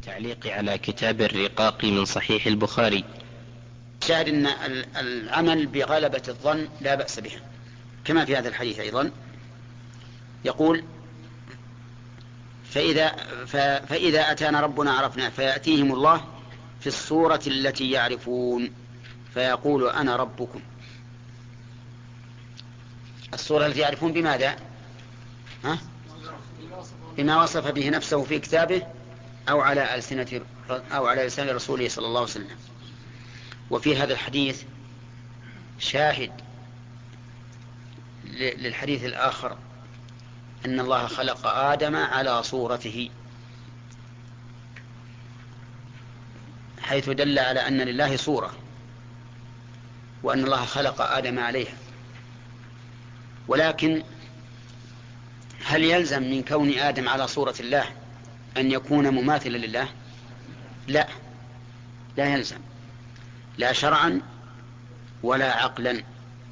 التعليق على كتاب الرقاق من صحيح البخاري. شاهد أن العمل بغلبة الظن لا بأس به، كما في هذا الحديث أيضا يقول فإذا أتانا ربنا عرفنا، فيأتيهم الله في الصورة التي يعرفون فيقول أنا ربكم. الصورة التي يعرفون بماذا؟ بما وصف به نفسه في كتابه أو على لسان رسوله صلى الله عليه وسلم. وفي هذا الحديث شاهد للحديث الآخر أن الله خلق آدم على صورته، حيث دل على أن لله صورة وأن الله خلق آدم عليها. ولكن هل يلزم من كون آدم على صورة الله أن يكون مماثلا لله؟ لا يلزم، لا شرعا ولا عقلا.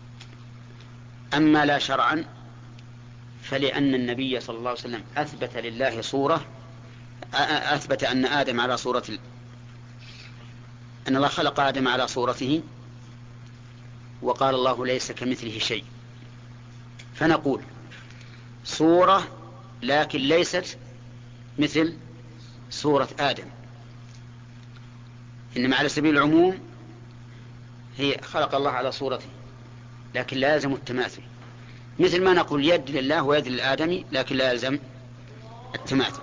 أما لا شرعا فلأن النبي صلى الله عليه وسلم أثبت لله صورة، أثبت أن آدم على صورة أن الله خلق آدم على صورته، وقال الله ليس كمثله شيء. فنقول صورة لكن ليست مثل صورة آدم، إنما على سبيل العموم هي خلق الله على صورته لكن لا يلزم التماثل، مثل ما نقول يد لله ويد للآدمي لكن لا يلزم التماثل.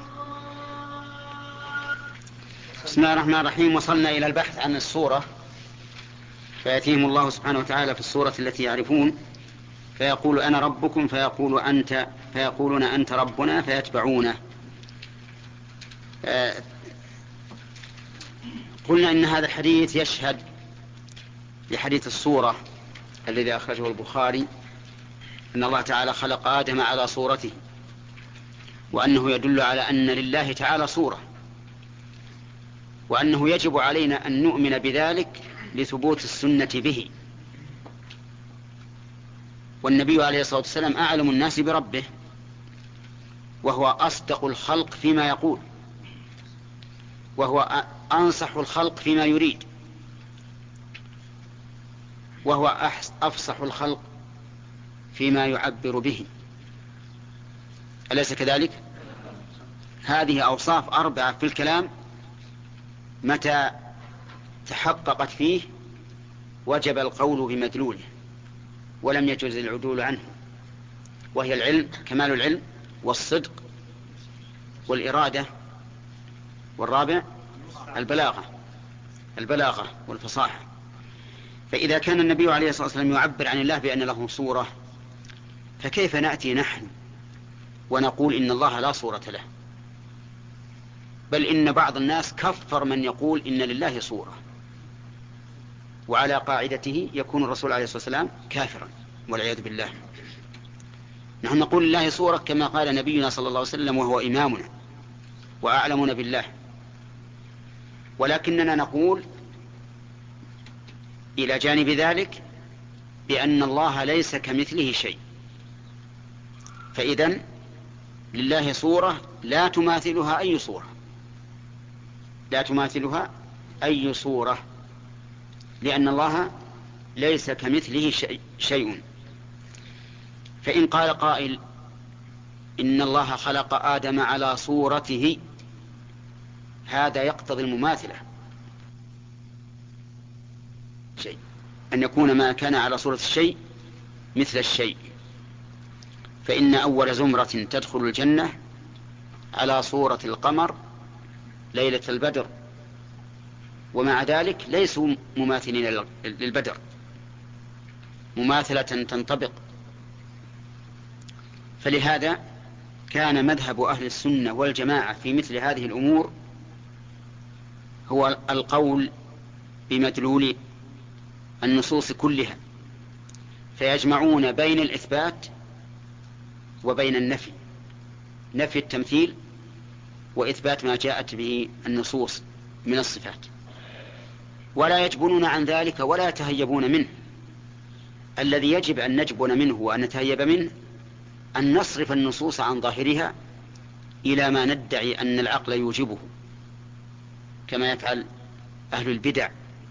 بسم الله الرحمن الرحيم. وصلنا إلى البحث عن الصورة. فيأتيهم الله سبحانه وتعالى في الصورة التي يعرفون فيقول أنا ربكم فيقولون أنت ربنا فيتبعونه. قلنا إن هذا الحديث يشهد لحديث الصورة الذي أخرجه البخاري، أن الله تعالى خلق آدم على صورته، وأنه يدل على أن لله تعالى صورة، وأنه يجب علينا أن نؤمن بذلك لثبوت السنة به. والنبي عليه الصلاة والسلام أعلم الناس بربه، وهو أصدق الخلق فيما يقول، وهو أنصح الخلق فيما يريد، وهو أفصح الخلق فيما يعبر به. أليس كذلك؟ هذه أوصاف 4 في الكلام متى تحققت فيه وجب القول بمدلوله ولم يجوز العدول عنه، وهي العلم، كمال العلم، والصدق، والإرادة، والرابع البلاغة والفصاحة. فإذا كان النبي عليه الصلاة والسلام يعبر عن الله بأن له صورة، فكيف نأتي نحن ونقول إن الله لا صورة له؟ بل إن بعض الناس كفر من يقول إن لله صورة، وعلى قاعدته يكون الرسول عليه الصلاة والسلام كافرا والعياذ بالله. نحن نقول لله صورة كما قال نبينا صلى الله عليه وسلم وهو إمامنا وأعلمنا بالله، ولكننا نقول إلى جانب ذلك بأن الله ليس كمثله شيء. فإذن لله صورة لا تماثلها أي صورة، لأن الله ليس كمثله شيء. فإن قال قائل إن الله خلق آدم على صورته، هذا يقتضي المماثلة، أن يكون ما كان على صورة الشيء مثل الشيء. فإن أول زمرة تدخل الجنة على صورة القمر ليلة البدر، ومع ذلك ليسوا مماثلين للبدر مماثلة تنطبق. فلهذا كان مذهب أهل السنة والجماعة في مثل هذه الأمور هو القول بمدلول النصوص كلها، فيجمعون بين الإثبات وبين النفي، نفي التمثيل وإثبات ما جاءت به النصوص من الصفات، ولا يجبنون عن ذلك ولا يتهيبون منه. الذي يجب أن نجبن منه وأن نتهيب منه أن نصرف النصوص عن ظاهرها إلى ما ندعي أن العقل يوجبه، كما يفعل أهل البدع.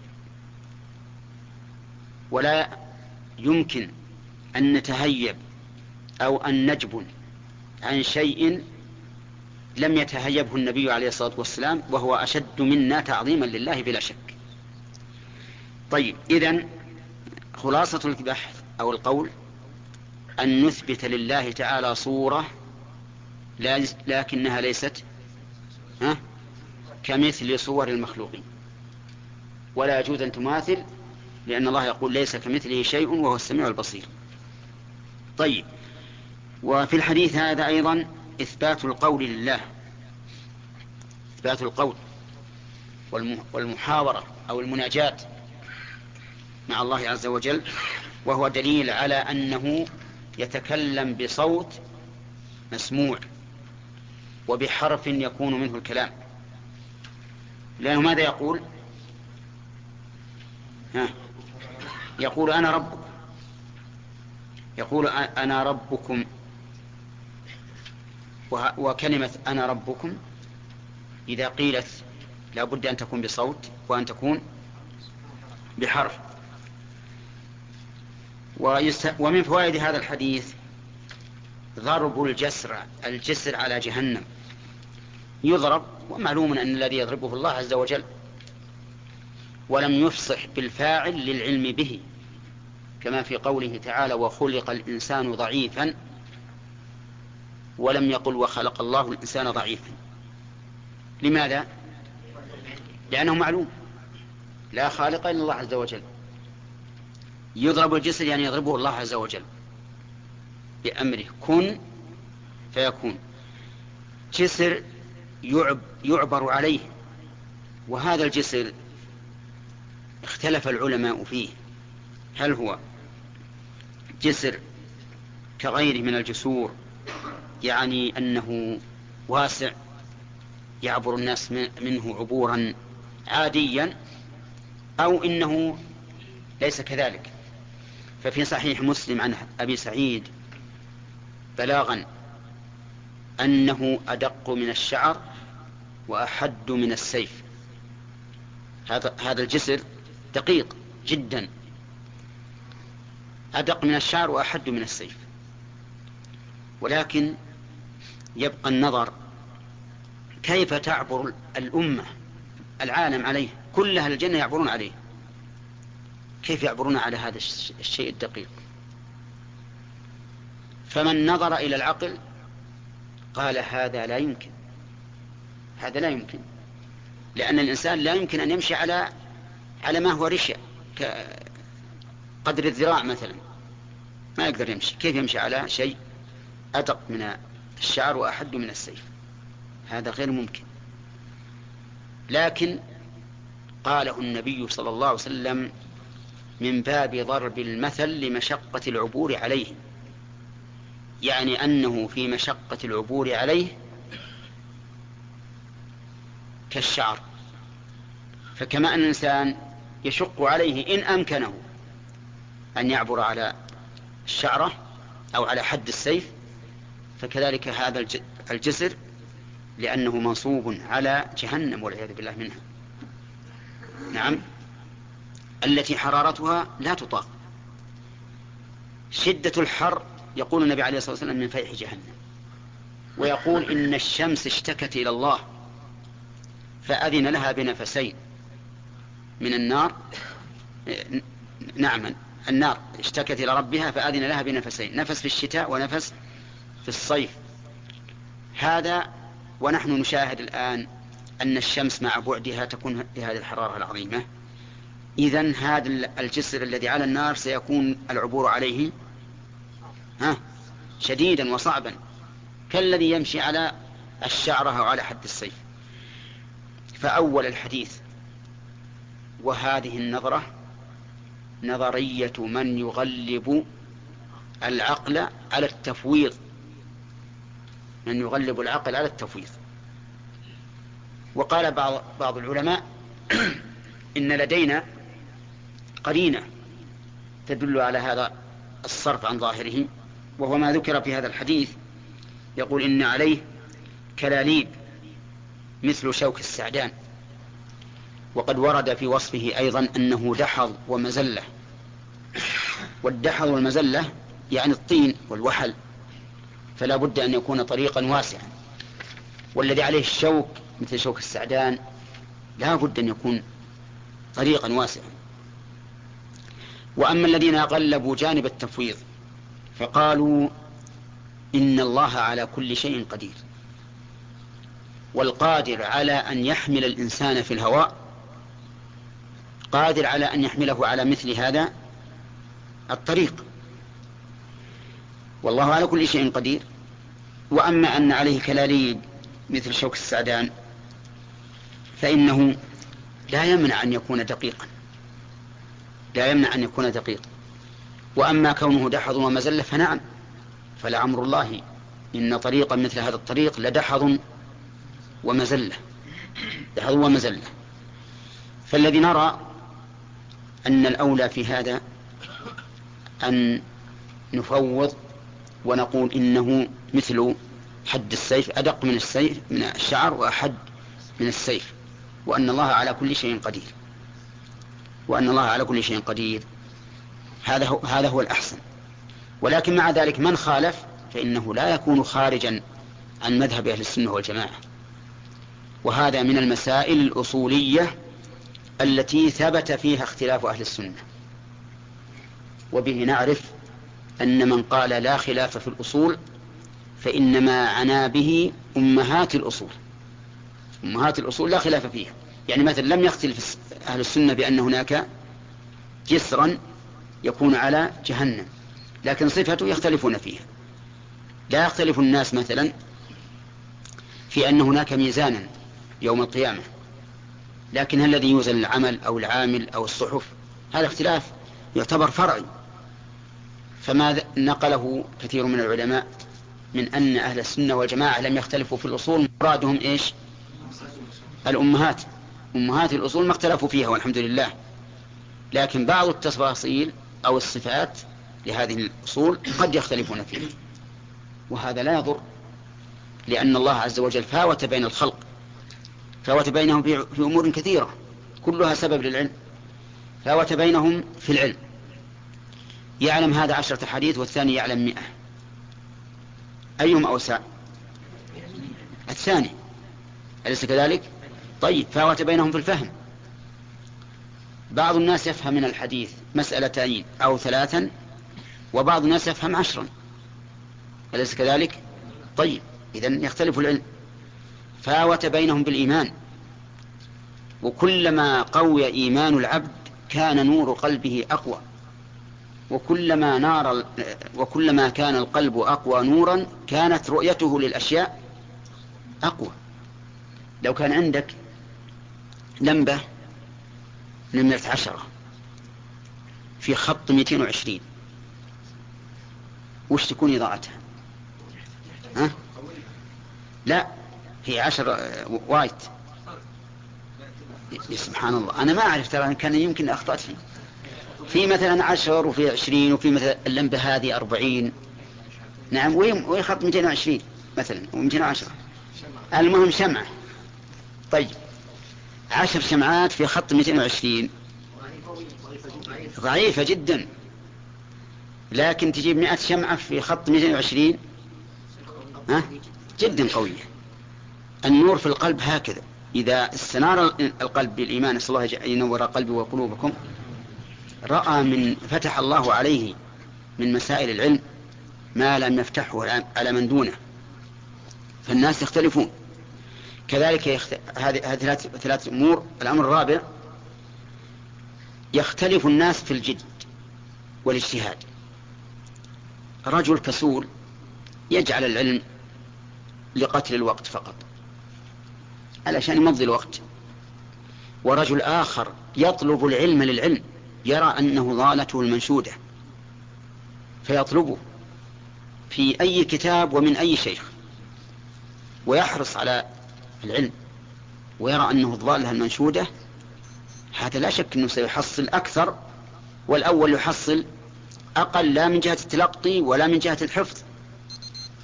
ولا يمكن أن نتهيب أو أن نجبن عن شيء لم يتهيبه النبي عليه الصلاة والسلام، وهو أشد منا تعظيما لله بلا شك. طيب، إذن خلاصة البحث أو القول أن نثبت لله تعالى صورة لكنها ليست كمثل صور المخلوقين، ولا يجوز أن تماثل، لأن الله يقول ليس كمثله شيء وهو السميع البصير. طيب، وفي الحديث هذا أيضا إثبات القول لله، إثبات القول والمحاورة أو المناجاة مع الله عز وجل، وهو دليل على أنه يتكلم بصوت مسموع وبحرف يكون منه الكلام. لأنه ماذا يقول؟ يقول أنا ربكم، يقول أنا ربكم. وكلمة أنا ربكم إذا قيلت لا بد أن تكون بصوت وأن تكون بحرف. ومن فوائد هذا الحديث ضرب الجسر على جهنم، يضرب، ومعلوم أن الذي يضربه الله عز وجل، ولم يفصح بالفاعل للعلم به، كما في قوله تعالى وخلق الإنسان ضعيفا، ولم يقل وخلق الله الإنسان ضعيفا. لماذا؟ لأنه معلوم لا خالق إلا الله عز وجل. يضرب الجسر يعني يضربه الله عز وجل بأمره كن فيكون. جسر يعبر عليه، وهذا الجسر اختلف العلماء فيه، هل هو جسر كغيره من الجسور، يعني أنه واسع يعبر الناس منه عبورا عاديا، أو إنه ليس كذلك. ففي صحيح مسلم عن أبي سعيد بلاغا أنه أدق من الشعر وأحد من السيف. هذا الجسر دقيق جدا، أدق من الشعر وأحد من السيف. ولكن يبقى النظر كيف تعبر الأمة العالم عليه، كل أهل الجنة يعبرون عليه، كيف يعبرون على هذا الشيء الدقيق؟ فمن نظر إلى العقل قال هذا لا يمكن، هذا لا يمكن، لأن الإنسان لا يمكن أن يمشي على ما هو رشا قدر الذراع مثلا، ما يقدر يمشي. كيف يمشي على شيء أدق من الشعر وأحد من السيف؟ هذا غير ممكن. لكن قاله النبي صلى الله عليه وسلم من باب ضرب المثل لمشقة العبور عليه، يعني أنه في مشقة العبور عليه كالشعر. فكما أن الإنسان يشق عليه إن أمكنه أن يعبر على الشعرة أو على حد السيف، فكذلك هذا الجسر، لأنه منصوب على جهنم والعياذ بالله منها، نعم، التي حرارتها لا تطاق. شدة الحر يقول النبي عليه الصلاة والسلام من فيح جهنم، ويقول إن الشمس اشتكت إلى الله فأذن لها بنفسين من النار. نعم، النار اشتكت إلى ربها فأذن لها بنفسين، نفس في الشتاء ونفس في الصيف. هذا ونحن نشاهد الآن أن الشمس مع بعدها تكون بهذه الحرارة العظيمة. إذن هذا الجسر الذي على النار سيكون العبور عليه شديدا وصعبا، كالذي يمشي على الشعرة أو على حد السيف. فأول الحديث وهذه النظرة نظرية من يغلب العقل على التفويض، من يغلب العقل على التفويض. وقال بعض العلماء إن لدينا قرينة تدل على هذا الصرف عن ظاهره، وهو ما ذكر في هذا الحديث، يقول إن عليه كلاليب مثل شوك السعدان، وقد ورد في وصفه أيضا أنه دحض ومزلة، والدحض والمزلة يعني الطين والوحل، فلا بد أن يكون طريقا واسعا، والذي عليه الشوك مثل شوك السعدان لا بد أن يكون طريقا واسعا. وأما الذين غلبوا جانب التفويض فقالوا إن الله على كل شيء قدير، والقادر على أن يحمل الإنسان في الهواء قادر على أن يحمله على مثل هذا الطريق، والله على كل شيء قدير. وأما أن عليه كلاليب مثل شوك السعدان فإنه لا يمنع أن يكون دقيقا، لا يمنع أن يكون دقيقا. وأما كونه دحض ومزلة فنعم، فلعمر الله إن طريقا مثل هذا الطريق لدحض ومزلة، دحض ومزلة. فالذي نرى أن الأولى في هذا أن نفوض ونقول إنه مثل حد السيف، أدق من السيف من الشعر وأحد من السيف، وأن الله على كل شيء قدير، وأن الله على كل شيء قدير. هذا هو الأحسن. ولكن مع ذلك من خالف فإنه لا يكون خارجا عن مذهب أهل السنة والجماعة، وهذا من المسائل الأصولية التي ثبت فيها اختلاف أهل السنة. وبه نعرف أن من قال لا خلاف في الأصول فإنما عنا به أمهات الأصول. أمهات الأصول لا خلاف فيها، يعني مثلا لم يختلف أهل السنة بأن هناك جسرا يكون على جهنم، لكن صفته يختلفون فيها. لا يختلف الناس مثلا في أن هناك ميزانا يوم القيامة، لكن هل الذي يوزن العمل أو العامل أو الصحف؟ هذا اختلاف يعتبر فرعي. فما نقله كثير من العلماء من أن أهل السنة والجماعة لم يختلفوا في الأصول، مرادهم إيش؟ الأمهات، أمهات الأصول ما اختلفوا فيها والحمد لله، لكن بعض التفاصيل أو الصفات لهذه الأصول قد يختلفون فيها، وهذا لا يضر، لأن الله عز وجل فاوت بين الخلق، فاوت بينهم في أمور كثيرة كلها سبب للعلم، فاوت بينهم في العلم. يعلم هذا 10 حديث والثاني يعلم 100، أيهم أوسع؟ الثاني، أليس كذلك؟ طيب، فاوت بينهم في الفهم. بعض الناس يفهم من الحديث 2 أو 3، وبعض الناس يفهم 10، أليس كذلك؟ طيب، إذن يختلف العلم. فاوت بينهم بالإيمان، وكلما قوي إيمان العبد كان نور قلبه أقوى، وكلما كان القلب أقوى نورا كانت رؤيته للأشياء أقوى. لو كان عندك لمبة نمرة 10 في خط 220 وش تكون إضاءتها؟ ها؟ لا، هي 10 وايت. سبحان الله، أنا ما أعرف، ترى كان يمكن أخطأت في مثلا 10 وفي 20، وفي مثلا اللمبة هذه 40. نعم، وين خط 220 مثلا و210؟ المهم شمعة. طيب، 10 شمعات في خط 220 ضعيفة جدا، لكن تجيب 100 شمعة في خط 220 جدا قوية. النور في القلب هكذا، إذا استنار القلب بالإيمان، نسأل الله أن ينور قلبي وقلوبكم، رأى من فتح الله عليه من مسائل العلم ما لم يفتحه على من دونه، فالناس يختلفون. كذلك هذه 3 أمور. الأمر الرابع، يختلف الناس في الجد والاجتهاد. رجل كسول يجعل العلم لقتل الوقت فقط علشان يمضي الوقت، ورجل آخر يطلب العلم للعلم، يرى أنه ضالته المنشودة فيطلبه في أي كتاب ومن أي شيخ، ويحرص على العلم ويرى أنه الضالة المنشودة. هذا لا شك أنه سيحصل أكثر، والأول يحصل أقل، لا من جهة التلقي ولا من جهة الحفظ.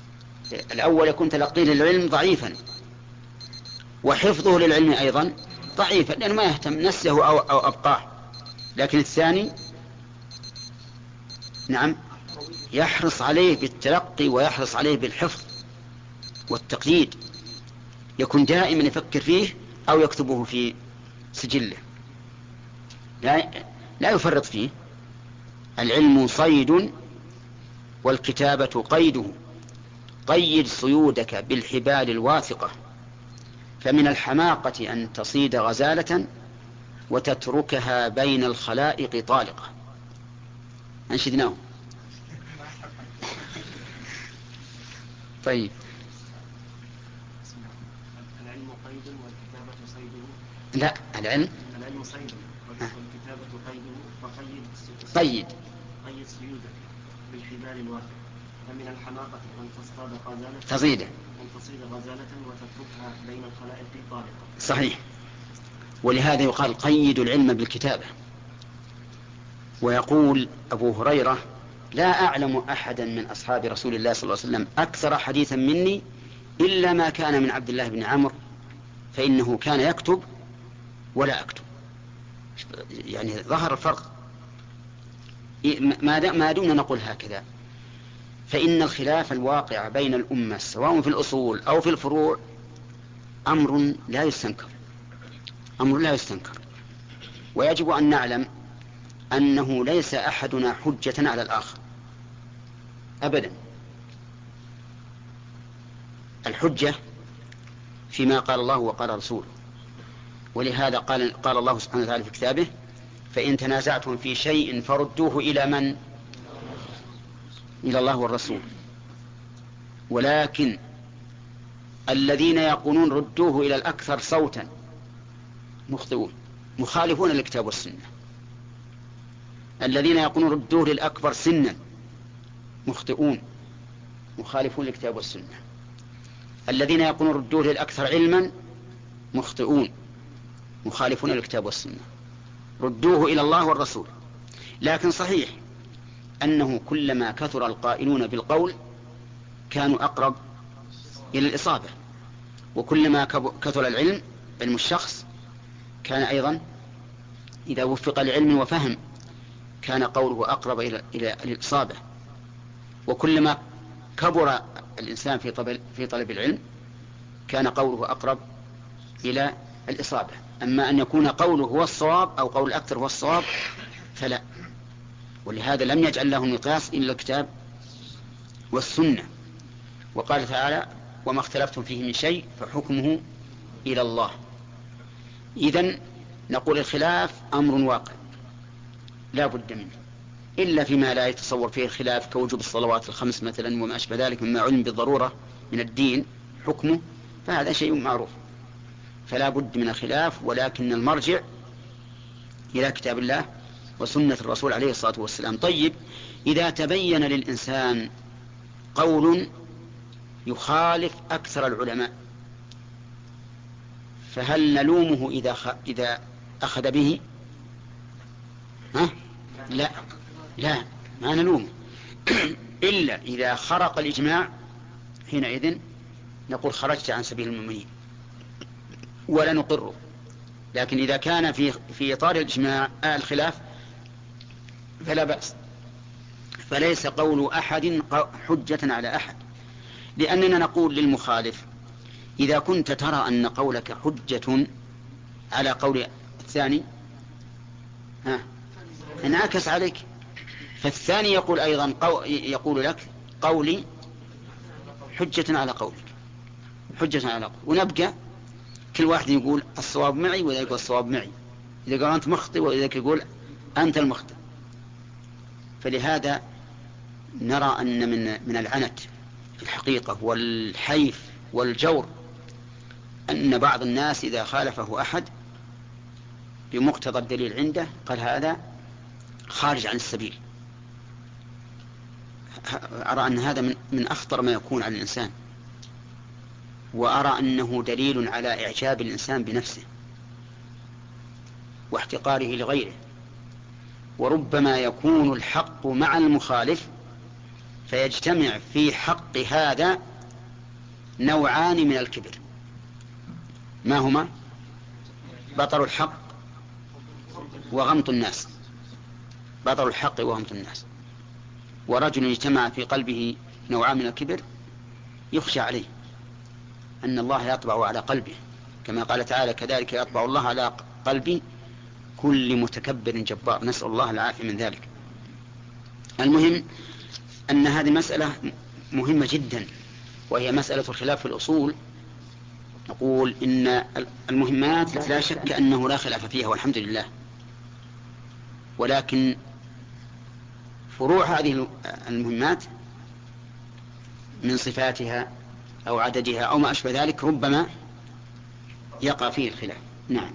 الأول يكون تلقيه للعلم ضعيفا، وحفظه للعلم أيضا ضعيفا لأنه ما يهتم نسله أو أبقاه. لكن الثاني نعم يحرص عليه بالتلقي ويحرص عليه بالحفظ والتقييد، يكون دائما يفكر فيه أو يكتبه في سجله، لا يفرط فيه. العلم صيد والكتابة قيده، قيد صيودك بالحبال الواثقة، فمن الحماقة أن تصيد غزالة وتتركها بين الخلائق طالقة. أنشدناه. طيب. العلم قيد والكتابة صيده. لا، العلم صيد والكتابة قيده، قيد صيودك بالحبال الواثقة، فمن الحماقة أن تصيد غزالة وتتركها بين الخلائق طالقة. صحيح. ولهذا يقال قيد العلم بالكتابة. ويقول أبو هريرة: لا أعلم أحدا من أصحاب رسول الله صلى الله عليه وسلم أكثر حديثا مني إلا ما كان من عبد الله بن عمرو، فإنه كان يكتب ولا أكتب. يعني ظهر الفرق. ما دمنا نقول هكذا، فإن الخلاف الواقع بين الأمة سواء في الأصول أو في الفروع أمر لا يستنكر، ويجب أن نعلم أنه ليس أحدنا حجة على الآخر أبدا. الحجة فيما قال الله وقال رسوله، ولهذا قال الله سبحانه وتعالى في كتابه: فإن تنازعتم في شيء فردوه إلى من؟ إلى الله والرسول. ولكن الذين يقولون ردوه إلى الأكثر صوتا مخطئون، مخالفون للكتاب والسنة. الذين يقولون ردوه للأكبر سنا مخطئون، مخالفون للكتاب والسنة. الذين يقولون ردوه للأكثر علما مخطئون، مخالفون للكتاب والسنة. ردوه إلى الله والرسول. لكن صحيح أنه كلما كثر القائلون بالقول كانوا أقرب إلى الإصابة، وكلما كثر العلم، علم الشخص، كان أيضا إذا وفق لعلم وفهم كان قوله أقرب إلى الإصابة. وكلما كبر الإنسان في طلب العلم كان قوله أقرب إلى الإصابة. أما أن يكون قوله هو الصواب أو قول الأكثر هو الصواب فلا. ولهذا لم يجعل له مقياس إلا الكتاب والسنة. وقال تعالى: وما اختلفتم فيه من شيء فحكمه إلى الله. إذن نقول الخلاف أمر واقع لا بد منه، إلا فيما لا يتصور فيه الخلاف كوجوب الصلوات الخمس مثلا وما أشبه ذلك مما علم بالضرورة من الدين حكمه، فهذا شيء معروف، فلا بد من الخلاف. ولكن المرجع إلى كتاب الله وسنة الرسول عليه الصلاة والسلام. طيب، إذا تبين للإنسان قول يخالف أكثر العلماء فهل نلومه إذا أخذ به؟ لا، ما نلومه إلا إذا خرق الإجماع، حينئذ نقول خرجت عن سبيل المؤمنين ولا نقره. لكن إذا كان في إطار الإجماع الخلاف فلا بأس، فليس قول أحد حجة على أحد. لأننا نقول للمخالف: إذا كنت ترى أن قولك حجة على قول الثاني انعكس عليك، فالثاني يقول أيضا يقول لك قولي حجة على قولك، ونبقى كل واحد يقول الصواب معي وإذا يقول الصواب معي، إذا قال أنت مخطئ وإذا يقول أنت المخطئ. فلهذا نرى أن من العنت في الحقيقة والحيف والجور أن بعض الناس إذا خالفه أحد بمقتضى الدليل عنده قال هذا خارج عن السبيل. أرى أن هذا من أخطر ما يكون على الإنسان، وأرى أنه دليل على إعجاب الإنسان بنفسه واحتقاره لغيره. وربما يكون الحق مع المخالف فيجتمع في حق هذا نوعان من الكبر. ما هما؟ بطر الحق وغمط الناس، بطر الحق وغمط الناس. ورجل اجتمع في قلبه نوعان من الكبر يخشى عليه أن الله يطبع على قلبه، كما قال تعالى كذلك يطبع الله على قلب كل متكبر جبار، نسأل الله العافية من ذلك. المهم أن هذه مسألة مهمة جدا، وهي مسألة الخلاف في الأصول. نقول إن المهمات لا شك أنه لا خلاف فيها والحمد لله، ولكن فروع هذه المهمات من صفاتها أو عددها أو ما أشبه ذلك ربما يقع فيه الخلاف. نعم.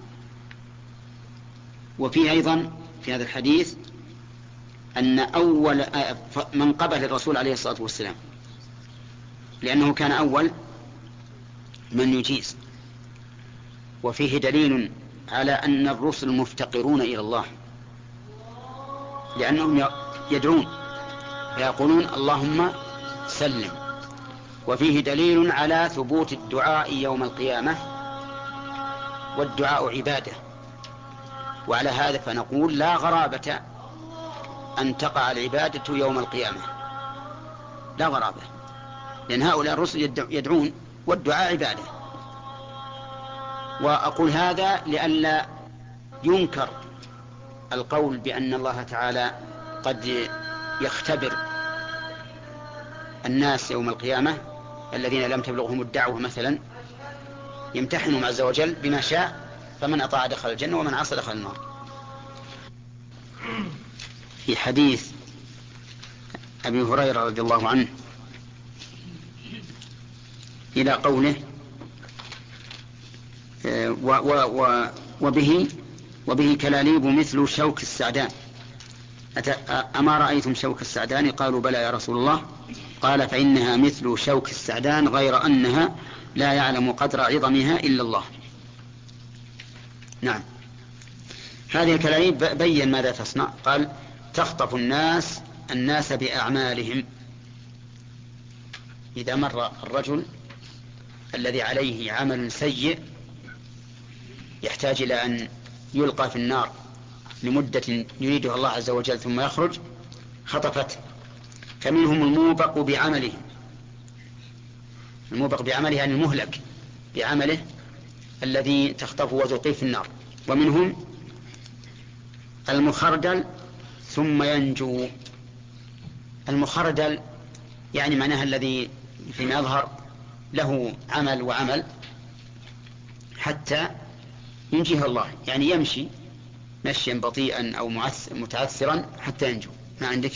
وفيه أيضا في هذا الحديث أن أول من قبل الرسول عليه الصلاة والسلام، لأنه كان أول من يجيز. وفيه دليل على أن الرسل مفتقرون إلى الله، لأنهم يدعون فيقولون اللهم سلم. وفيه دليل على ثبوت الدعاء يوم القيامة، والدعاء عبادة. وعلى هذا فنقول لا غرابة أن تقع العبادة يوم القيامة، لا غرابة، لأن هؤلاء الرسل يدعون والدعاء عبادة. وأقول هذا لئلا ينكر القول بأن الله تعالى قد يختبر الناس يوم القيامة الذين لم تبلغهم الدعوة مثلا، يمتحنهم عز وجل بما شاء، فمن أطاع دخل الجنة ومن عصى دخل النار. في حديث أبي هريرة رضي الله عنه إلى قوله وبه كلاليب مثل شوك السعدان، أما رأيتم شوك السعدان؟ قالوا بلى يا رسول الله. قال فإنها مثل شوك السعدان غير أنها لا يعلم قدر عظمها إلا الله. نعم. هذه الكلاليب بين ماذا تصنع. قال تخطف الناس بأعمالهم. إذا مر الرجل الذي عليه عمل سيء يحتاج إلى أن يلقى في النار لمدة يريدها الله عز وجل ثم يخرج، خطفته. فمنهم الموبق بعمله، الموبق بعمله يعني المهلك بعمله الذي تخطفه وتلقيه في النار. ومنهم المخردل ثم ينجو. المخردل يعني معناها الذي فيما يظهر له عمل وعمل حتى ينجيه الله، يعني يمشي مشيا بطيئا أو متعثرا حتى ينجو. ما عندك؟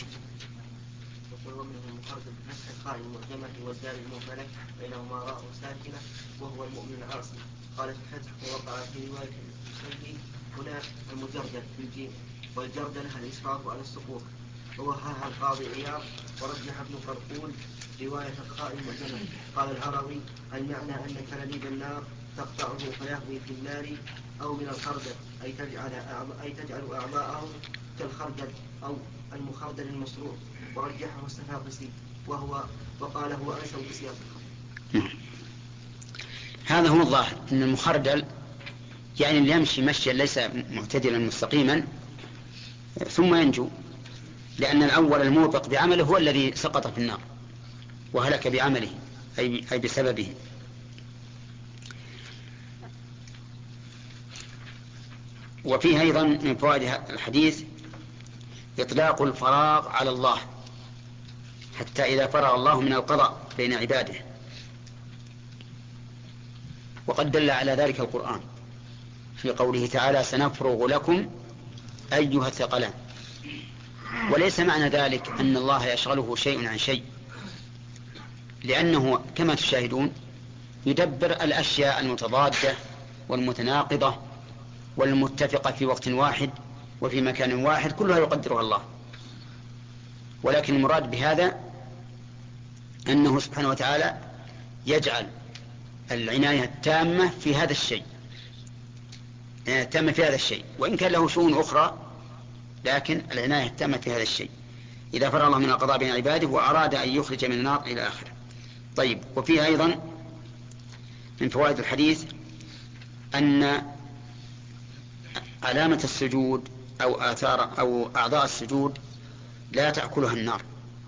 القائم المعجمة والدار المهملة بينهما راء ساكنة وهو المؤمن العاصي. قال في الفتح ووقع في رواية المسلم هنا المجردل بالجيم، والجردل الإسراف على السقوط. ووهاها القاضي عياض ورجح ابن فرقون رواية القائم المعجمة. قال العربي المعنى أن كلاليب النار تقطعه فيهوي في النار أو من الخردل، أي تجعل أعضاءه كالخردل أو المخردل المسرور. ورجحه السفاقسي وقال هو أنسب بسياق الخبر. هذا هو الظاهر أن المخردل يعني اللي يمشي مشيا ليس معتدلا مستقيما ثم ينجو، لأن الأول الموبق بعمله هو الذي سقط في النار وهلك بعمله أي بسببه. وفيه أيضا من فوائد الحديث إطلاق الفراغ على الله حتى إذا فرغ الله من القضاء بين عباده، وقد دل على ذلك القرآن في قوله تعالى سنفرغ لكم أيها الثقلان. وليس معنى ذلك أن الله يشغله شيء عن شيء، لأنه كما تشاهدون يدبر الأشياء المتضادة والمتناقضة والمتفقة في وقت واحد وفي مكان واحد كلها يقدرها الله. ولكن المراد بهذا أنه سبحانه وتعالى يجعل العناية التامة في هذا الشيء، التامة في هذا الشيء، وإن كان له شؤون أخرى لكن العناية التامة في هذا الشيء إذا فرغ الله من القضاء بين عباده وأراد أن يخرج من النار إلى آخره. طيب. وفيه أيضا من فوائد الحديث أن علامة السجود أو آثار أو أعضاء السجود لا تأكلها النار.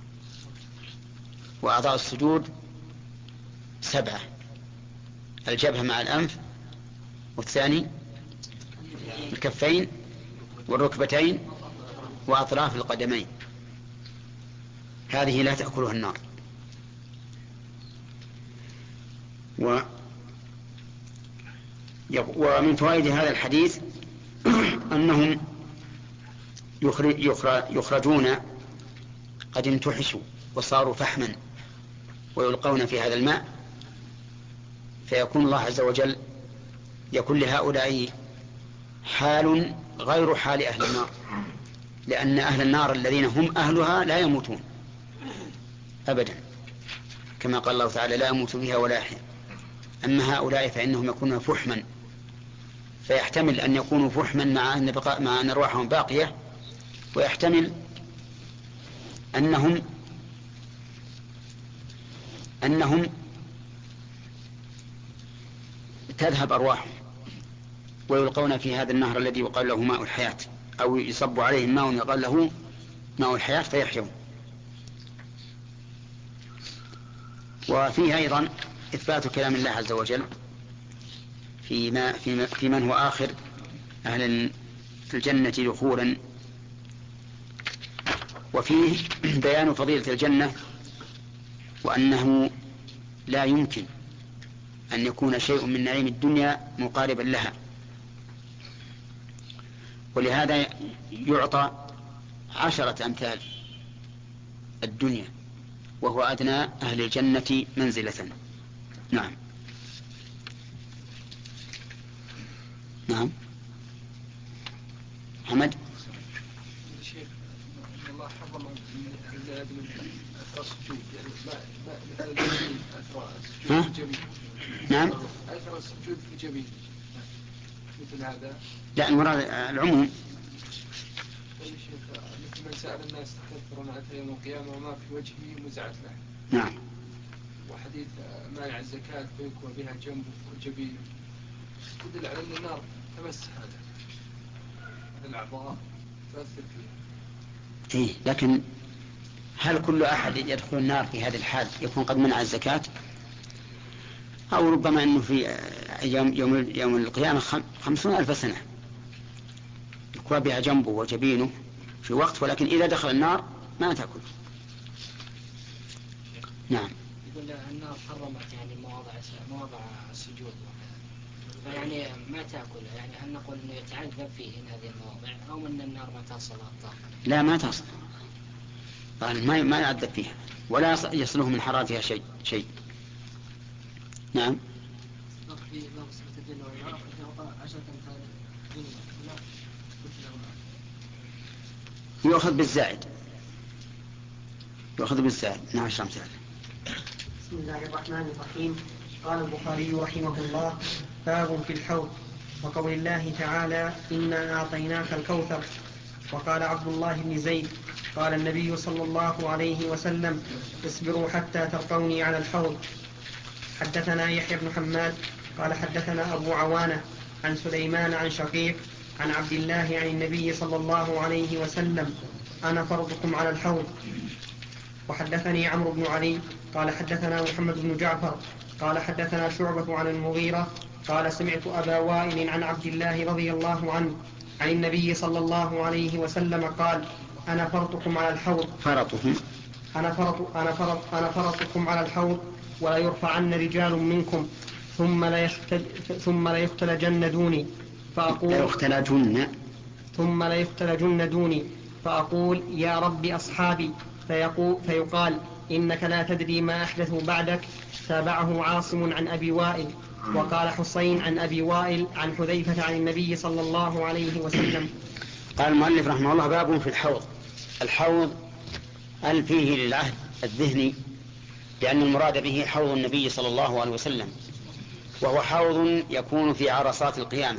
وأعضاء السجود 7: الجبهة مع الأنف، والثاني الكفين والركبتين وأطراف القدمين، هذه لا تأكلها النار. ومن فوائد هذا الحديث أنهم يخرجون قد انتحشوا وصاروا فحما ويلقون في هذا الماء، فيكون الله عز وجل يكون لهؤلاء حال غير حال أهل النار، لأن أهل النار الذين هم أهلها لا يموتون أبدا، كما قال الله تعالى: لا يموت بها ولا يحيى. أما هؤلاء فإنهم يكونون فحما، فيحتمل أن يكونوا فحما مع أن أرواحهم باقية، ويحتمل أنهم تذهب أرواحهم ويلقون في هذا النهر الذي يقال له ماء الحياة، أو يصب عليهم ماء يقال له ماء الحياة فيحيون. وفيه أيضا إثبات كلام الله عز وجل في من هو آخر أهل الجنة دخولا، وفيه بيان فضيلة الجنة، وأنه لا يمكن أن يكون شيء من نعيم الدنيا مقاربا لها، ولهذا يعطى 10 أمثال الدنيا، وهو أدنى أهل الجنة منزلة. نعم. نعم محمد. شيخ الله حرم من أثر السجود، يعني مثل الجبين أثر السجود في الجبين. نعم. أثر السجود في الجبين مثل هذا. لا، المراد العموم. مثل من سأل الناس تكثر مع يوم القيامة وما في وجهه مزعة له. نعم. وحديث مانع الزكاة فيكوى بها جنبه والجبين تدل على أن النار تمس هذا الأعضاء تؤثر فيها. إيه، لكن هل كل أحد يدخل النار في هذه الحال يكون قد منع الزكاة؟ أو ربما أنه في يوم القيامة 50,000 سنة يكوى بها جنبه وجبينه في وقت، ولكن إذا دخل النار ما تأكل. نعم. يقول النار حرمت يعني مواضع السجود، يعني ما تأكل، يعني هل نقول أنه يتعذب فيه هذه المواضع، أو أن النار ما تصل الطاقة؟ لا، ما تصل، ما يعذب فيها ولا يصله من حرارتها شيء. نعم. يؤخذ بالزائد. نعم. 10 أمثال. بسم الله الرحمن الرحيم. قال البخاري رحمه الله: باب في الحوض، وقول الله تعالى: إنا أعطيناك الكوثر. وقال عبد الله بن زيد: قال النبي صلى الله عليه وسلم: اصبروا حتى تلقوني على الحوض. حدثنا يحيى بن حماد قال حدثنا أبو عوانة عن سليمان عن شقيق عن عبد الله عن النبي صلى الله عليه وسلم: أنا فرضكم على الحوض. وحدثني عمرو بن علي قال حدثنا محمد بن جعفر قال حدثنا شعبة عن المغيرة قال سمعت أبا وائل عن عبد الله رضي الله عنه عن النبي صلى الله عليه وسلم قال: أنا فرطكم على الحوض. أنا فرطكم على الحوض، ولا يرفعن رجال منكم ثم ليختلجن دوني فأقول يا رب أصحابي، فيقال إنك لا تدري ما أحدثوا بعدك. تابعه عاصم عن أبي وائل. وقال حسين عن أبي وائل عن حذيفة عن النبي صلى الله عليه وسلم. قال المؤلف رحمه الله: باب في الحوض. الحوض فيه للعهد الذهني، لأن المراد به حوض النبي صلى الله عليه وسلم، وهو حوض يكون في عرصات القيامة،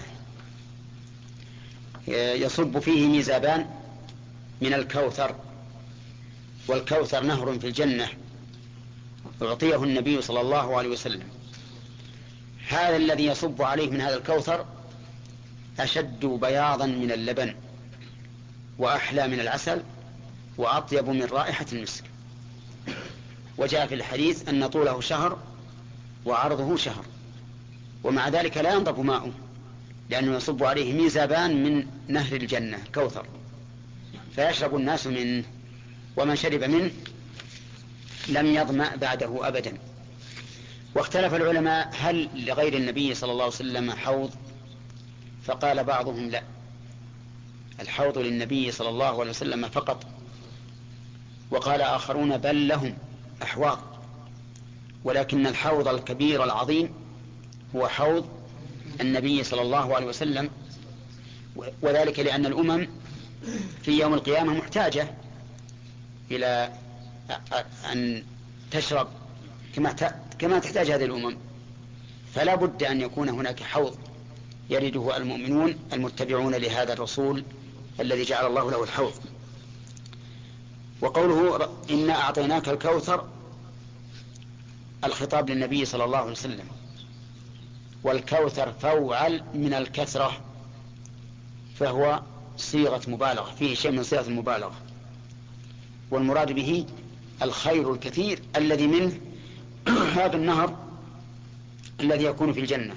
يصب فيه ميزابان من الكوثر. والكوثر نهر في الجنة أعطيه النبي صلى الله عليه وسلم. هذا الذي يصب عليه من هذا الكوثر أشد بياضا من اللبن وأحلى من العسل وأطيب من رائحة المسك. وجاء في الحديث أن طوله شهر وعرضه شهر، ومع ذلك لا ينضب ماؤه، لأنه يصب عليه ميزابان من نهر الجنة كوثر، فيشرب الناس منه، ومن شرب منه لم يظمأ بعده أبدا. واختلف العلماء هل لغير النبي صلى الله عليه وسلم حوض؟ فقال بعضهم لا، الحوض للنبي صلى الله عليه وسلم فقط. وقال آخرون بل لهم أحواض، ولكن الحوض الكبير العظيم هو حوض النبي صلى الله عليه وسلم، وذلك لأن الأمم في يوم القيامة محتاجة إلى أن تشرب كما تحتاج هذه الأمم، فلا بد أن يكون هناك حوض يرده المؤمنون المتبعون لهذا الرسول الذي جعل الله له الحوض. وقوله إنا أعطيناك الكوثر الخطاب للنبي صلى الله عليه وسلم، والكوثر فوعل من الكثرة، فهو صيغة مبالغة، فيه شيء من صيغة المبالغة، والمراد به الخير الكثير الذي منه هذا النهر الذي يكون في الجنة.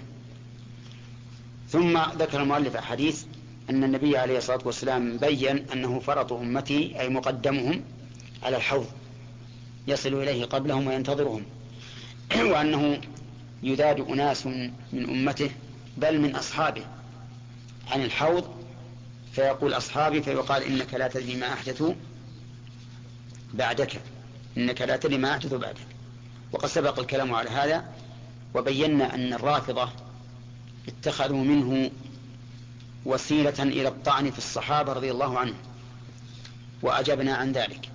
ثم ذكر المؤلف أحاديث أن النبي عليه الصلاة والسلام بيّن أنه فرط أمتي أي مقدمهم على الحوض يصل إليه قبلهم وينتظرهم، وأنه يذاد أناس من أمته بل من أصحابه عن الحوض، فيقول أصحابي، فيقال إنك لا تدري ما أحدثوا بعدك، إنك لا تدري ما أحدثوا بعدك. وقد سبق الكلام على هذا، وبينا أن الرافضة اتخذوا منه وسيلة إلى الطعن في الصحابة رضي الله عنهم، وأجبنا عن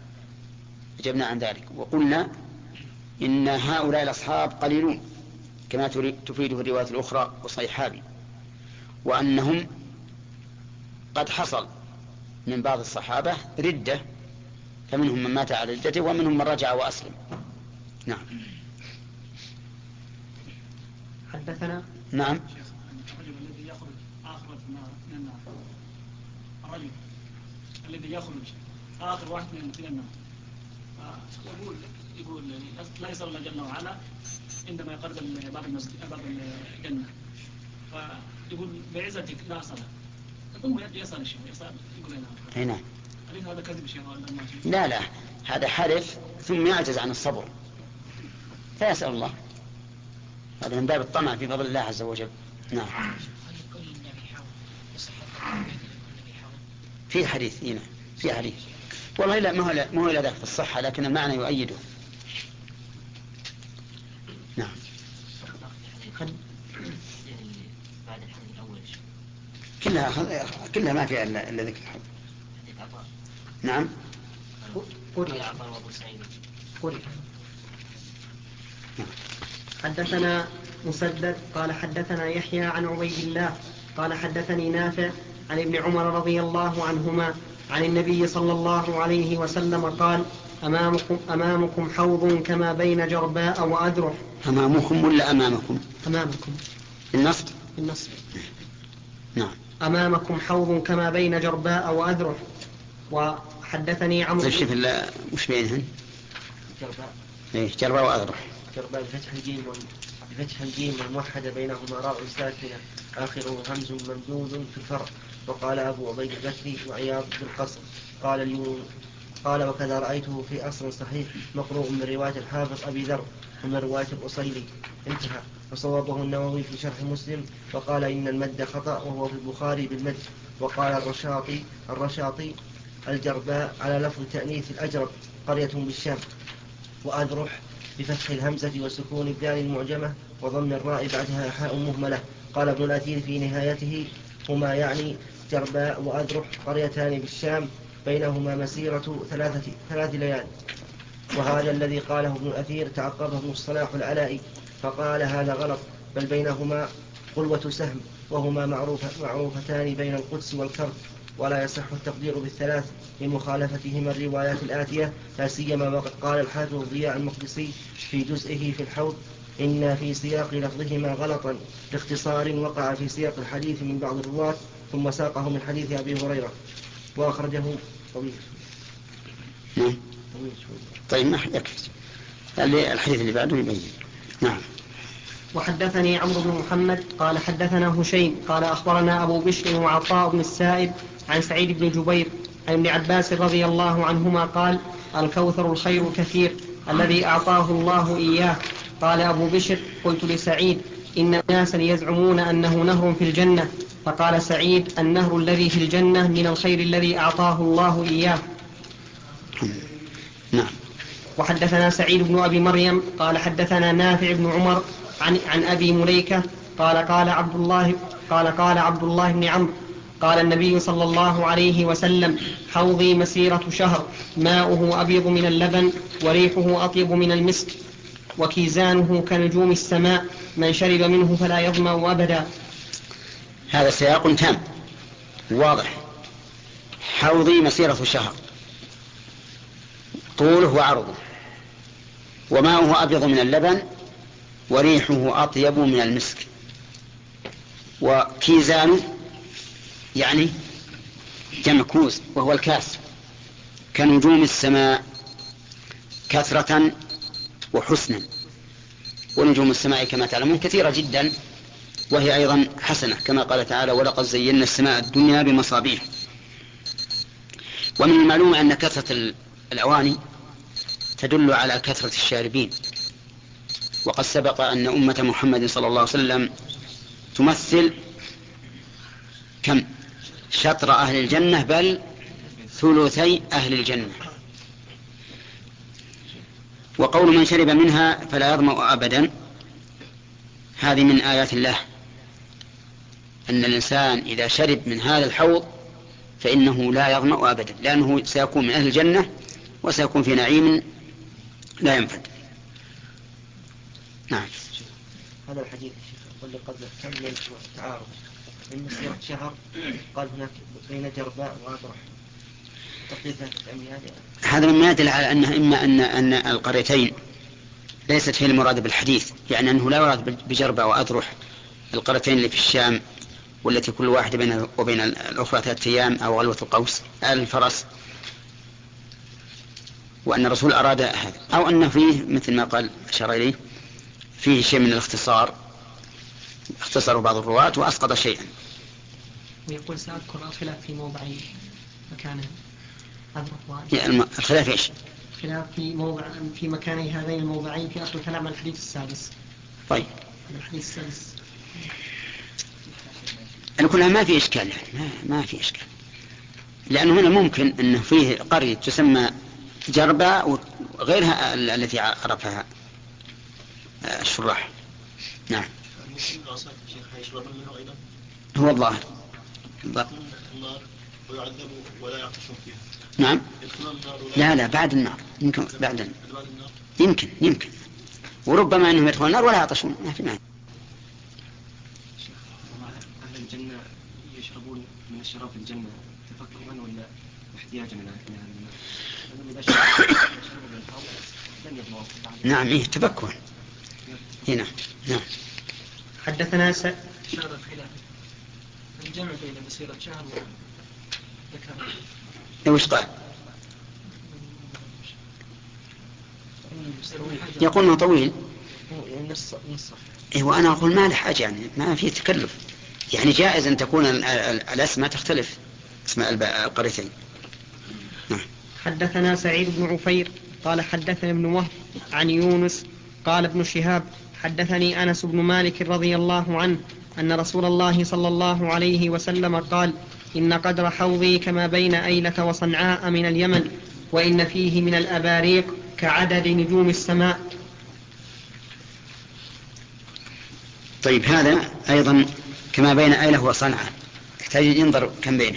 ذلك وقلنا إن هؤلاء الأصحاب قليلون كما تفيده الروايات الأخرى وصيحابي، وأنهم قد حصل من بعض الصحابة ردة، فمنهم من مات على ردته ومنهم من رجع وأسلم. نعم. حدثنا نعم. الرجل الذي يخرج آخر من النار، الرجل الذي يخرج آخر واحد من النار، يقول لا يصل الله جل وعلا عندما يقرب باب الجنة، فيقول بعزتك لا أصل، ثم يصل الشيء يقول هنا أليس هذا كذب شيء ولا ما؟ لا، هذا حلف ثم يعجز عن الصبر فيسأل الله، هذا من باب الطمع في فضل الله عز وجل. نعم. في حديث هنا، في حديث والله لا، ما هو إلا ذاك في الصحة، لكن المعنى يؤيده. نعم. كلها ما فيها إلا ذكر الحب. نعم. حدثنا مسدد قال حدثنا يحيى عن عبيد الله قال حدثني نافع عن ابن عمر رضي الله عنهما عن النبي صلى الله عليه وسلم قال أمامكم حوض كما بين جرباء وأذرح. أمامكم ولا أمامكم؟ أمامكم النصب. نعم. أمامكم حوض كما بين جرباء وأذرح. وحدثني عمرو وش بينهن؟ جرباء وأذرح. جرباء بفتح الجيم والموحدة بينهما راء ساكنة آخره همز ممدود في الفرع. وقال أبو عبيد البكري وعياض بن القصر قال وكذا رأيته في أصل صحيح مقروء من رواية الحافظ أبي ذر ومن رواية الأصيلي انتهى. وصوبه النووي في شرح مسلم وقال إن المد خطأ وهو في البخاري بالمد. وقال الرشاطي الجرباء على لفظ تأنيث الأجرب قرية بالشام. وأذرح بفتح الهمزة وسكون الدال المعجمة وضم الراء بعدها حاء مهملة. قال ابن الأثير في نهايته هما يعني جرباء وأذرح قريتان بالشام بينهما مسيرة 3 ليال. وهذا الذي قاله ابن الأثير تعقبه ابن الصلاح العلائي فقال هذا غلط، بل بينهما قلوة سهم وهما معروفتان بين القدس والكرب، ولا يصح التقدير بالثلاث لمخالفتهما الروايات الآتية، لا سيما وقد قال الحافظ ضياء المقدسي في جزئه في الحوض إن في سياق لفظهما غلطا لاختصار وقع في سياق الحديث من بعض الرواة ثم ساقه من حديث أبي هريرة وأخرجه طويل. نعم. طيب ما يكفي الحديث اللي بعده يبين. نعم. وحدثني عمرو بن محمد قال حدثنا هشيم قال أخبرنا أبو بشر وعطاء بن السائب عن سعيد بن جبير عن ابن عباس رضي الله عنهما قال الكوثر الخير كثير الذي أعطاه الله إياه. قال أبو بشر قلت لسعيد إن ناسا يزعمون أنه نهر في الجنة، فقال سعيد النهر الذي في الجنة من الخير الذي أعطاه الله إياه. نعم. وحدثنا سعيد بن أبي مريم قال حدثنا نافع بن عمر عن أبي مليكة قال عبد الله بن عمرو قال النبي صلى الله عليه وسلم حوضي مسيرة شهر ماؤه أبيض من اللبن وريحه أطيب من المسك وكيزانه كنجوم السماء من شرب منه فلا يظمأ أبدا. هذا سياق تام واضح. حوضي مسيرة شهر طوله وعرضه وماؤه أبيض من اللبن وريحه أطيب من المسك وكيزانه يعني جمع كوز وهو الكاس كنجوم السماء كثرة وحسنا. ونجوم السماء كما تعلمون كثيرة جدا وهي أيضا حسنة كما قال تعالى ولقد زينا السماء الدنيا بمصابيح. ومن المعلوم أن كثرة الأواني تدل على كثرة الشاربين، وقد سبق أن أمة محمد صلى الله عليه وسلم تمثل كم شطر أهل الجنة بل ثلثي أهل الجنة. وقول من شرب منها فلا يظمأ أبدا هذه من آيات الله، أن الإنسان إذا شرب من هذا الحوض فإنه لا يظمأ أبدا لأنه سيكون من أهل الجنة وسيكون في نعيم لا ينفد. نعم. هذا الحديث يقول قد كم من تعارض من مسيرة شهر قال هناك بين جرباء وأبرح هذا مما يدل على أنه إما أن القريتين ليست هي المراد بالحديث، يعني أنه لا يراد بجربة وأذرح القريتين اللي في الشام والتي كل واحدة بين وبين الأخرى 3 أيام أو غلوة القوس الفرس، وأن الرسول أراد هذا، أو أنه فيه مثل ما قال أشار إليه فيه شيء من الاختصار، اختصر بعض الرواة وأسقط شيئا. ويقول سأذكر الخلاف في موضعين مكانه الخلاف إيش؟ خلاف في مكاني هذين الموضعين في أصل كلام الحديث السادس. طيب الحديث السادس أنا كلها ما في إشكال، يعني ما في إشكال، لأنه هنا ممكن أنه فيه قرية تسمى جربة وغيرها التي عرفها الشراح. نعم. هو الظاهر ويعذبوا ولا يعطشون فيها. نعم. لا بعد النار يمكن بعد النار. يمكن وربما أنهم يدخلون النار ولا يعطشون ما في معنى. أهل الجنة يشربون من الشراب في الجنة تفكرا ولا احتياجا إلى هذا؟ نعم إيه تفكرا. هنا نعم. حدثنا شهر الخلاف الجمع بين مسيرة شهر وش قال؟ يقول انه طويل. إيه وأنا أقول ما له حاجة، يعني ما في تكلف، يعني جائز أن تكون الأسماء تختلف اسماء القريتين. حدثنا سعيد بن عفير قال حدثنا ابن وهب عن يونس قال ابن شهاب حدثني أنس بن مالك رضي الله عنه أن رسول الله صلى الله عليه وسلم قال إن قدر حوضي كما بين أيلة وصنعاء من اليمن وإن فيه من الأباريق كعدد نجوم السماء. طيب هذا أيضا كما بين أيلة وصنعاء يحتاج ينظر كم بينه.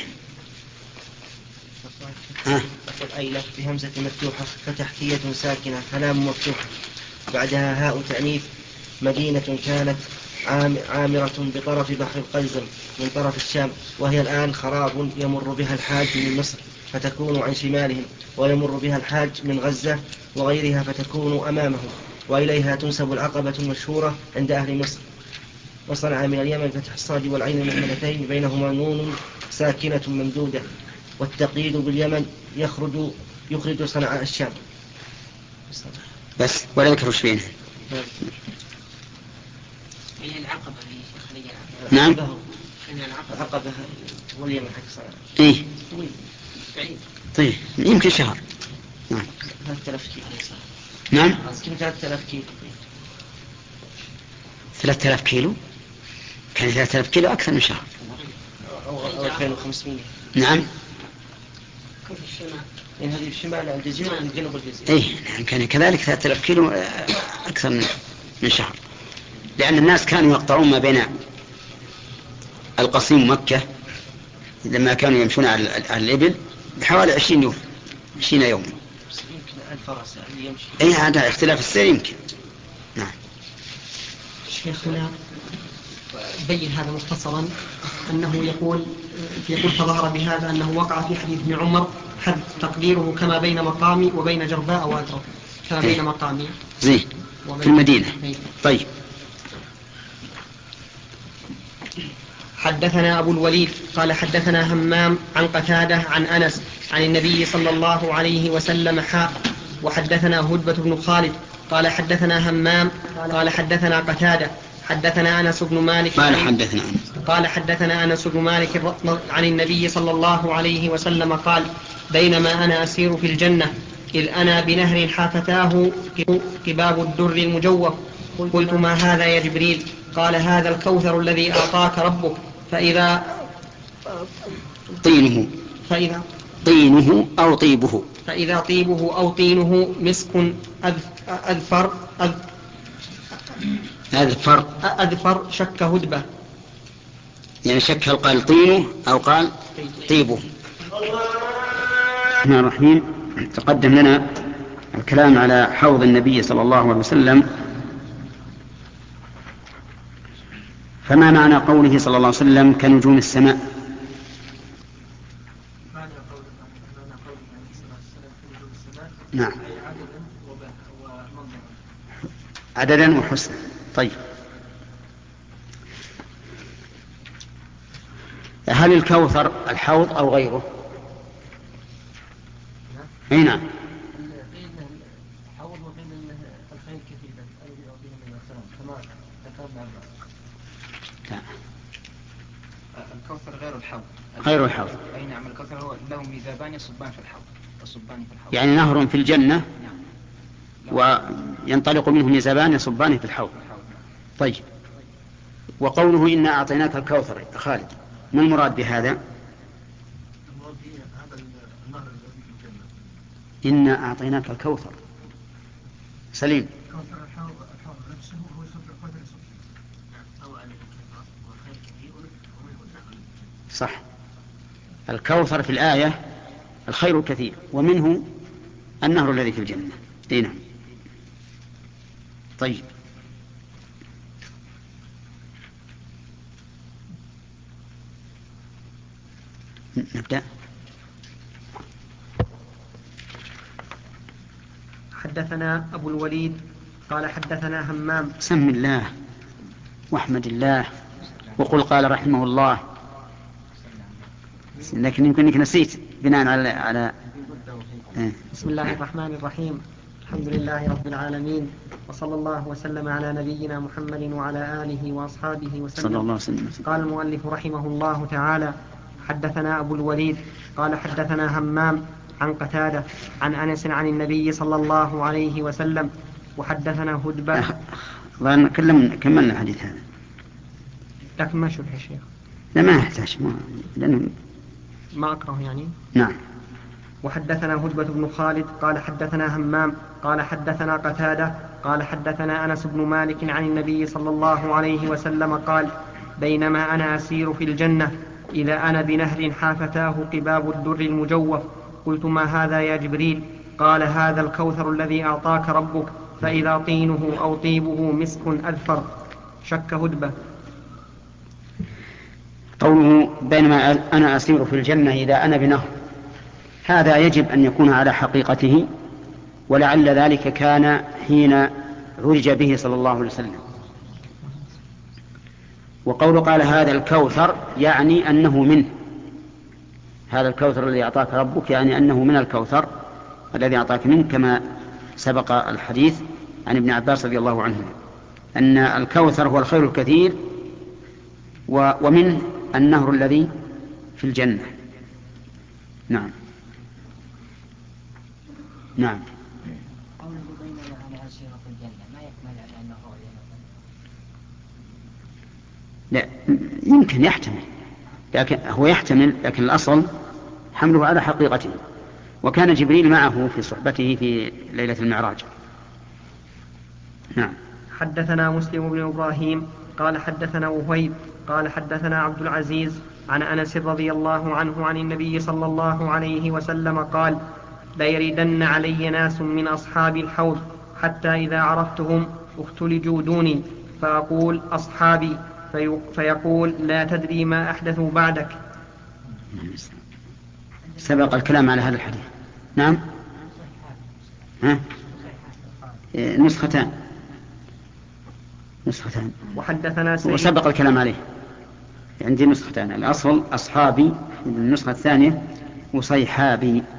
أيلة بهمزة مفتوحة فتحتية ساكنة فلام مفتوحة بعدها هاء تأنيث مدينة كانت عامرة بطرف بحر القلزم من طرف الشام، وهي الآن خراب يمر بها الحاج من مصر فتكون عن شمالهم، ويمر بها الحاج من غزة وغيرها فتكون أمامهم، وإليها تنسب العقبة المشهورة عند أهل مصر. وصنعاء من اليمن فتح الصاد والعين المهملتين بينهما نون ساكنة ممدودة، والتقييد باليمن يخرج صنعاء الشام. بس ولا ذكر وش فينا. هي العقبة نعم العقبة واليمن حق صنعاء. إيه بعيد. طيب يمكن شهر. نعم 3000 كيلو. نعم 3000 كيلو. 3000 كيلو كان 3000 كيلو أكثر من شهر. أو 2500. نعم كيف الشمال؟ إن هذه الشمال الجزيرة ومن جنوب الجزيرة. إيه نعم كان كذلك 3000 كيلو أكثر من شهر، لأن الناس كانوا يقطعون ما بين القصيم ومكة لما كانوا يمشون على الإبل بحوالي 20 يوم. يمكن الفرس يمشي. إيه هذا اختلاف السير يمكن. نعم. شيخنا بين هذا مختصرا أنه يقول فظهر بهذا أنه وقع في حديث ابن عمر حد تقديره كما بين مقامي وبين جرباء وأترك، كما بين مقامي زين في المدينة. طيب. حدثنا أبو الوليد قال حدثنا همام عن قتادة عن أنس عن النبي صلى الله عليه وسلم وحدثنا هدبة بن خالد قال حدثنا همام قال حدثنا قتادة حدثنا أنس بن مالك قال حدثنا أنس بن مالك عن النبي صلى الله عليه وسلم قال بينما أنا أسير في الجنة إذ أنا بنهر حافتاه كباب الدر المجوف قلت ما هذا يا جبريل؟ قال هذا الكوثر الذي أعطاك ربك فإذا طينه أو طيبه فإذا طيبه أو طينه مسك أذفر شك هدبة، يعني شك هل قال طينه أو قال طيبه. الرحمن الرحيم. تقدم لنا الكلام على حوض النبي صلى الله عليه وسلم. فما معنى قوله صلى الله عليه وسلم كنجوم السماء؟ نعم عددا وحسنا. طيب هل الكوثر الحوض أو غيره؟ أي نعم. الحوض وقيل الخير كثيرا الذي يعطيه من السلام كما ذكرنا. الكوثر غير الحوض. أي نعم الكوثر هو له ميزابان يصبان في الحوض. يعني نهر في الجنة وينطلق منه ميزابان يصبان في الحوض. طيب وقوله إنا أعطيناك الكوثر خالد ما المراد بهذا؟ إنا أعطيناك الكوثر سليم. صح الكوثر في الآية الخير الكثير ومنه النهر الذي في الجنة. دينا. طيب نبدأ. حدثنا أبو الوليد قال حدثنا همام. سم الله واحمد الله وقل قال رحمه الله، لكن يمكن انك نسيت بناء على بسم الله الرحمن الرحيم. الحمد لله رب العالمين وصلى الله وسلم على نبينا محمد وعلى آله وأصحابه وسلم. صلى الله وسلم. قال المؤلف رحمه الله تعالى حدثنا أبو الوليد قال حدثنا همام عن قتادة عن أنس عن النبي صلى الله عليه وسلم وحدثنا هدبة. كملنا الحديث هذا لكن ما شرح الشيخ. لا ما يحتاج لأنه ما أكره يعني. نعم. وحدثنا هدبة بن خالد قال حدثنا همام قال حدثنا قتادة قال حدثنا أنس بن مالك عن النبي صلى الله عليه وسلم قال بينما أنا أسير في الجنة إذا أنا بنهر حافتاه قباب الدر المجوف قلت ما هذا يا جبريل؟ قال هذا الكوثر الذي أعطاك ربك فإذا طينه أو طيبه مسك أذفر شك هدبة. قوله بينما أنا أسير في الجنة إذا أنا بنهر، هذا يجب أن يكون على حقيقته، ولعل ذلك كان حين عرج به صلى الله عليه وسلم، وقول قال هذا الكوثر يعني أنه منه، هذا الكوثر الذي أعطاك ربك يعني أنه من الكوثر الذي أعطاك منه، كما سبق الحديث عن ابن عباس رضي الله عنه أن الكوثر هو الخير الكثير ومنه النهر الذي في الجنة. نعم. نعم. قوله بين العشيرة في الجنة ما يكمل على أنه لا يمكن يحتمل، لكن هو يحتمل، لكن الأصل حمله على حقيقته. وكان جبريل معه في صحبته في ليلة المعراج. نعم. حدثنا مسلم بن إبراهيم قال حدثنا وهيب قال حدثنا عبد العزيز عن أنس رضي الله عنه عن النبي صلى الله عليه وسلم قال: ليردن علي ناس من أصحاب الحوض حتى إذا عرفتهم اختلجوا دوني فأقول أصحابي فيقول لا تدري ما أحدثوا بعدك. سبق الكلام على هذا الحديث. نعم. نسختان. وحدثنا سعيد وسبق الكلام عليه. عندي نسختان، الأصل أصحابي، النسخة الثانية وصيحابي.